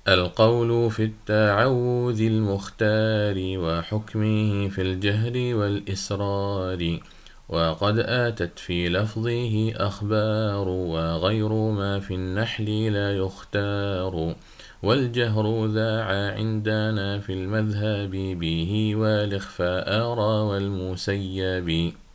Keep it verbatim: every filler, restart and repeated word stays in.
القول في التعوذ المختار وحكمه في الجهر والإسرار، وقد آتت في لفظه أخبار، وغير ما في النحل لا يختار. والجهر ذاع عندنا في المذهب به، والإخفاء أرى والمسيب.